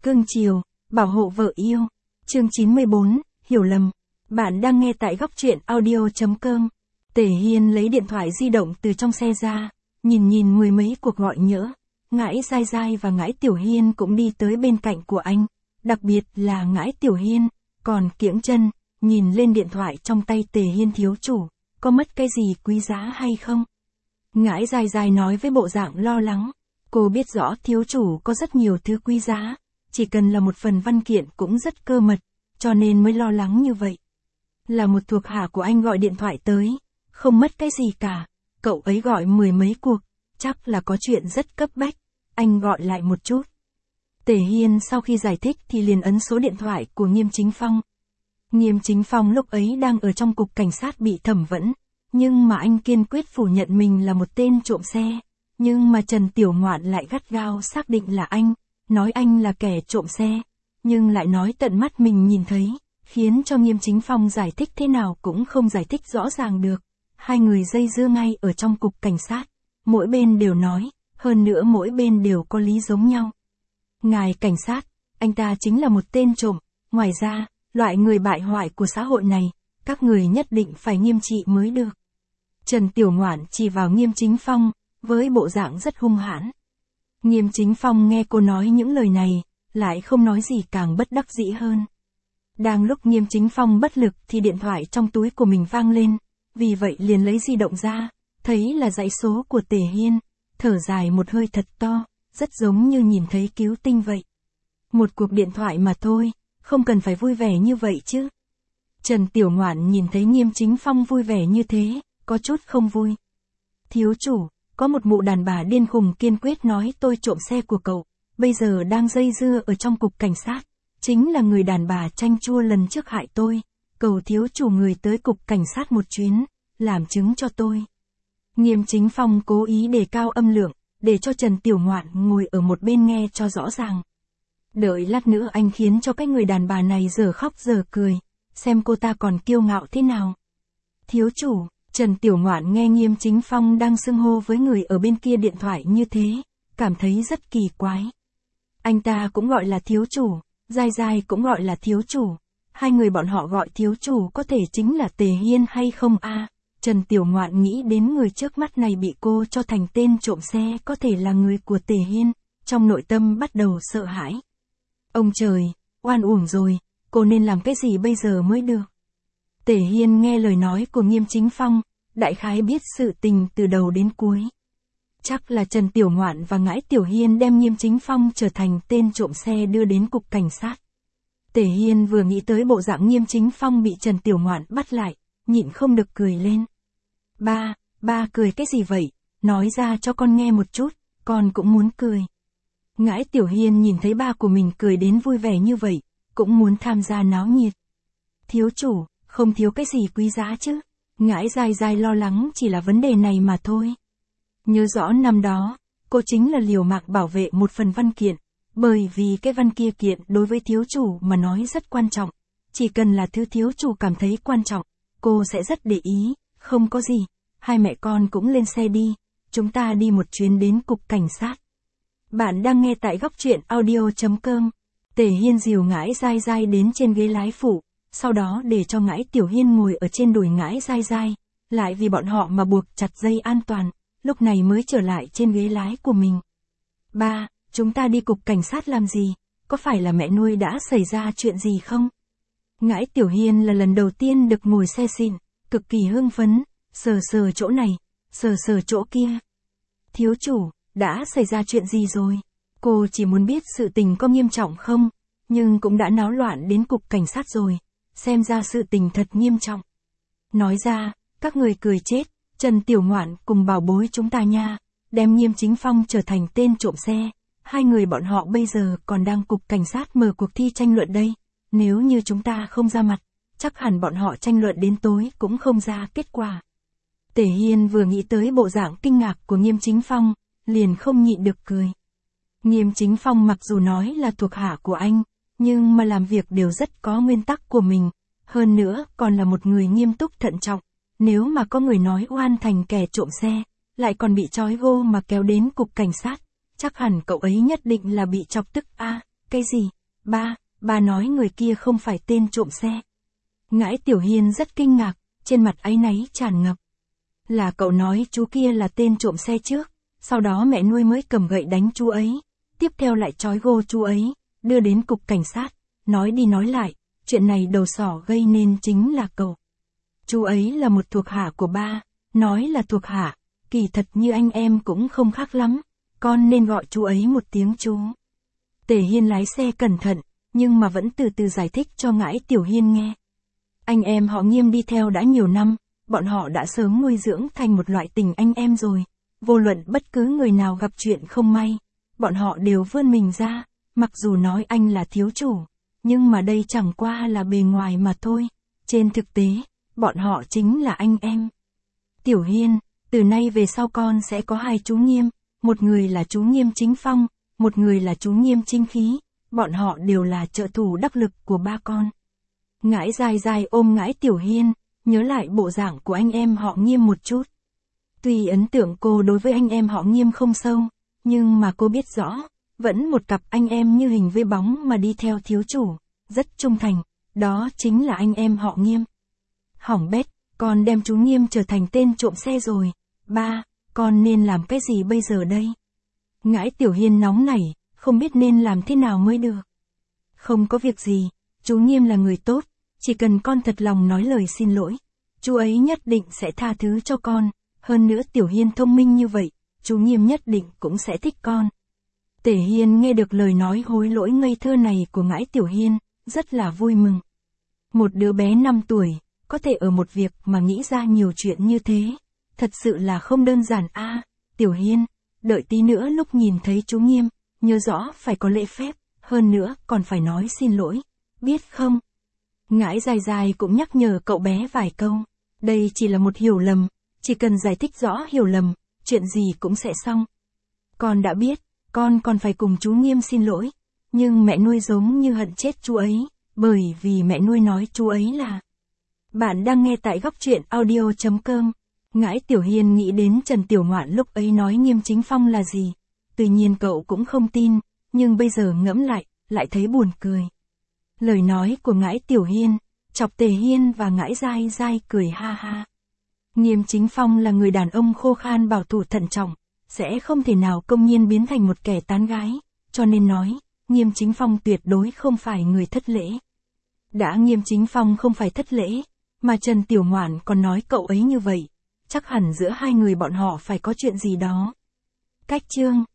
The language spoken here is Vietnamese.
cương chiều, bảo hộ vợ yêu. Chương 94, hiểu lầm. Bạn đang nghe tại góc truyện audio.com. Tề Hiên lấy điện thoại di động từ trong xe ra, nhìn mười mấy cuộc gọi nhỡ. Ngãi Dai Dai và Ngãi Tiểu Hiên cũng đi tới bên cạnh của anh, đặc biệt là Ngãi Tiểu Hiên, còn kiễng chân, nhìn lên điện thoại trong tay Tề Hiên thiếu chủ, có mất cái gì quý giá hay không? Ngãi Dai Dai nói với bộ dạng lo lắng, cô biết rõ thiếu chủ có rất nhiều thứ quý giá, chỉ cần là một phần văn kiện cũng rất cơ mật, cho nên mới lo lắng như vậy. Là một thuộc hạ của anh gọi điện thoại tới, không mất cái gì cả, cậu ấy gọi mười mấy cuộc, chắc là có chuyện rất cấp bách, anh gọi lại một chút. Tề Hiên sau khi giải thích thì liền ấn số điện thoại của Nghiêm Chính Phong. Nghiêm Chính Phong lúc ấy đang ở trong cục cảnh sát bị thẩm vấn, nhưng mà anh kiên quyết phủ nhận mình là một tên trộm xe, nhưng mà Trần Tiểu Ngoạn lại gắt gao xác định là anh, nói anh là kẻ trộm xe, nhưng lại nói tận mắt mình nhìn thấy, khiến cho Nghiêm Chính Phong giải thích thế nào cũng không giải thích rõ ràng được. Hai người dây dưa ngay ở trong cục cảnh sát, mỗi bên đều nói, hơn nữa mỗi bên đều có lý giống nhau. Ngài cảnh sát, anh ta chính là một tên trộm, ngoài ra, loại người bại hoại của xã hội này, các người nhất định phải nghiêm trị mới được. Trần Tiểu Ngoạn chỉ vào Nghiêm Chính Phong, với bộ dạng rất hung hãn. Nghiêm Chính Phong nghe cô nói những lời này, lại không nói gì càng bất đắc dĩ hơn. Đang lúc Nghiêm Chính Phong bất lực thì điện thoại trong túi của mình vang lên, vì vậy liền lấy di động ra, thấy là dãy số của Tề Hiên, thở dài một hơi thật to, rất giống như nhìn thấy cứu tinh vậy. Một cuộc điện thoại mà thôi, không cần phải vui vẻ như vậy chứ. Trần Tiểu Ngoạn nhìn thấy Nghiêm Chính Phong vui vẻ như thế, có chút không vui. Thiếu chủ, có một mụ đàn bà điên khùng kiên quyết nói tôi trộm xe của cậu, bây giờ đang dây dưa ở trong cục cảnh sát, chính là người đàn bà chanh chua lần trước hại tôi, cầu thiếu chủ người tới cục cảnh sát một chuyến, làm chứng cho tôi. Nghiêm Chính Phong cố ý đề cao âm lượng, để cho Trần Tiểu Ngoạn ngồi ở một bên nghe cho rõ ràng. Đợi lát nữa anh khiến cho cái người đàn bà này giờ khóc giờ cười, xem cô ta còn kiêu ngạo thế nào. Thiếu chủ, Trần Tiểu Ngoạn nghe Nghiêm Chính Phong đang xưng hô với người ở bên kia điện thoại như thế, cảm thấy rất kỳ quái. Anh ta cũng gọi là thiếu chủ, Dai Dai cũng gọi là thiếu chủ, hai người bọn họ gọi thiếu chủ có thể chính là Tề Hiên hay không a? Trần Tiểu Ngoạn nghĩ đến người trước mắt này bị cô cho thành tên trộm xe có thể là người của Tề Hiên, trong nội tâm bắt đầu sợ hãi. Ông trời, oan uổng rồi, cô nên làm cái gì bây giờ mới được? Tề Hiên nghe lời nói của Nghiêm Chính Phong, đại khái biết sự tình từ đầu đến cuối. Chắc là Trần Tiểu Ngoạn và Ngãi Tiểu Hiên đem Nghiêm Chính Phong trở thành tên trộm xe đưa đến cục cảnh sát. Tề Hiên vừa nghĩ tới bộ dạng Nghiêm Chính Phong bị Trần Tiểu Ngoạn bắt lại, nhịn không được cười lên. Ba cười cái gì vậy? Nói ra cho con nghe một chút, con cũng muốn cười. Ngãi Tiểu Hiên nhìn thấy ba của mình cười đến vui vẻ như vậy, cũng muốn tham gia náo nhiệt. Thiếu chủ, không thiếu cái gì quý giá chứ? Ngãi Dai Dai lo lắng chỉ là vấn đề này mà thôi. Nhớ rõ năm đó, cô chính là liều mạng bảo vệ một phần văn kiện, bởi vì cái văn kia kiện đối với thiếu chủ mà nói rất quan trọng. Chỉ cần là thứ thiếu chủ cảm thấy quan trọng, cô sẽ rất để ý, không có gì. Hai mẹ con cũng lên xe đi, chúng ta đi một chuyến đến cục cảnh sát. Bạn đang nghe tại góc truyện audio.com. Tề Hiên dìu Ngãi Dai Dai đến trên ghế lái phụ, sau đó để cho Ngãi Tiểu Hiên ngồi ở trên đùi Ngãi Dai Dai, lại vì bọn họ mà buộc chặt dây an toàn, lúc này mới trở lại trên ghế lái của mình. Ba, chúng ta đi cục cảnh sát làm gì? Có phải là mẹ nuôi đã xảy ra chuyện gì không? Ngãi Tiểu Hiên là lần đầu tiên được ngồi xe xịn, cực kỳ hưng phấn, sờ sờ chỗ này, sờ sờ chỗ kia. Thiếu chủ, đã xảy ra chuyện gì rồi? Cô chỉ muốn biết sự tình có nghiêm trọng không, nhưng cũng đã náo loạn đến cục cảnh sát rồi, xem ra sự tình thật nghiêm trọng. Nói ra, các người cười chết, Trần Tiểu Ngoạn cùng bảo bối chúng ta nha, đem Nghiêm Chính Phong trở thành tên trộm xe, hai người bọn họ bây giờ còn đang cục cảnh sát mở cuộc thi tranh luận đây, nếu như chúng ta không ra mặt, chắc hẳn bọn họ tranh luận đến tối cũng không ra kết quả. Tề Hiên vừa nghĩ tới bộ dạng kinh ngạc của Nghiêm Chính Phong, liền không nhịn được cười. Nghiêm Chính Phong mặc dù nói là thuộc hạ của anh, nhưng mà làm việc đều rất có nguyên tắc của mình, hơn nữa còn là một người nghiêm túc thận trọng. Nếu mà có người nói oan thành kẻ trộm xe, lại còn bị trói gô mà kéo đến cục cảnh sát, chắc hẳn cậu ấy nhất định là bị chọc tức a. Cái gì? Ba nói người kia không phải tên trộm xe. Ngãi Tiểu Hiên rất kinh ngạc, trên mặt áy náy tràn ngập. Là cậu nói chú kia là tên trộm xe trước, sau đó mẹ nuôi mới cầm gậy đánh chú ấy, tiếp theo lại trói gô chú ấy, đưa đến cục cảnh sát, nói đi nói lại, chuyện này đầu sỏ gây nên chính là cậu. Chú ấy là một thuộc hạ của ba, nói là thuộc hạ, kỳ thật như anh em cũng không khác lắm, con nên gọi chú ấy một tiếng chú. Tề Hiên lái xe cẩn thận, nhưng mà vẫn từ từ giải thích cho Ngãi Tiểu Hiên nghe. Anh em họ Nghiêm đi theo đã nhiều năm, bọn họ đã sớm nuôi dưỡng thành một loại tình anh em rồi, vô luận bất cứ người nào gặp chuyện không may, bọn họ đều vươn mình ra, mặc dù nói anh là thiếu chủ, nhưng mà đây chẳng qua là bề ngoài mà thôi, trên thực tế, bọn họ chính là anh em. Tiểu Hiên, từ nay về sau con sẽ có hai chú Nghiêm, một người là chú Nghiêm Chính Phong, một người là chú Nghiêm Chính Khí, bọn họ đều là trợ thủ đắc lực của ba con. Ngãi dài dài ôm Ngãi Tiểu Hiên, nhớ lại bộ dạng của anh em họ Nghiêm một chút. Tuy ấn tượng cô đối với anh em họ Nghiêm không sâu, nhưng mà cô biết rõ, vẫn một cặp anh em như hình với bóng mà đi theo thiếu chủ, rất trung thành, đó chính là anh em họ Nghiêm. Hỏng bét, con đem chú Nghiêm trở thành tên trộm xe rồi, ba, con nên làm cái gì bây giờ đây? Ngãi Tiểu Hiên nóng nảy, không biết nên làm thế nào mới được. Không có việc gì, chú Nghiêm là người tốt, chỉ cần con thật lòng nói lời xin lỗi, chú ấy nhất định sẽ tha thứ cho con, hơn nữa Tiểu Hiên thông minh như vậy, chú Nghiêm nhất định cũng sẽ thích con. Tề Hiên nghe được lời nói hối lỗi ngây thơ này của Ngãi Tiểu Hiên, rất là vui mừng. Một đứa bé 5 tuổi, có thể ở một việc mà nghĩ ra nhiều chuyện như thế, thật sự là không đơn giản a. Tiểu Hiên, đợi tí nữa lúc nhìn thấy chú Nghiêm, nhớ rõ phải có lễ phép, hơn nữa còn phải nói xin lỗi, biết không? Ngãi dài dài cũng nhắc nhở cậu bé vài câu, đây chỉ là một hiểu lầm, chỉ cần giải thích rõ hiểu lầm, chuyện gì cũng sẽ xong. Con đã biết, con còn phải cùng chú Nghiêm xin lỗi, nhưng mẹ nuôi giống như hận chết chú ấy, bởi vì mẹ nuôi nói chú ấy là... Bạn đang nghe tại góc truyện audio.com. Ngãi Tiểu Hiên nghĩ đến Trần Tiểu Ngoạn lúc ấy nói Nghiêm Chính Phong là gì. Tuy nhiên cậu cũng không tin, nhưng bây giờ ngẫm lại thấy buồn cười. Lời nói của Ngãi Tiểu Hiên, chọc Tề Hiên và Ngãi Dai Dai cười ha ha. Nghiêm Chính Phong là người đàn ông khô khan bảo thủ thận trọng, sẽ không thể nào công nhiên biến thành một kẻ tán gái, cho nên nói, Nghiêm Chính Phong tuyệt đối không phải người thất lễ. Đã Nghiêm Chính Phong không phải thất lễ, mà Trần Tiểu Ngoạn còn nói cậu ấy như vậy, chắc hẳn giữa hai người bọn họ phải có chuyện gì đó. Cách chương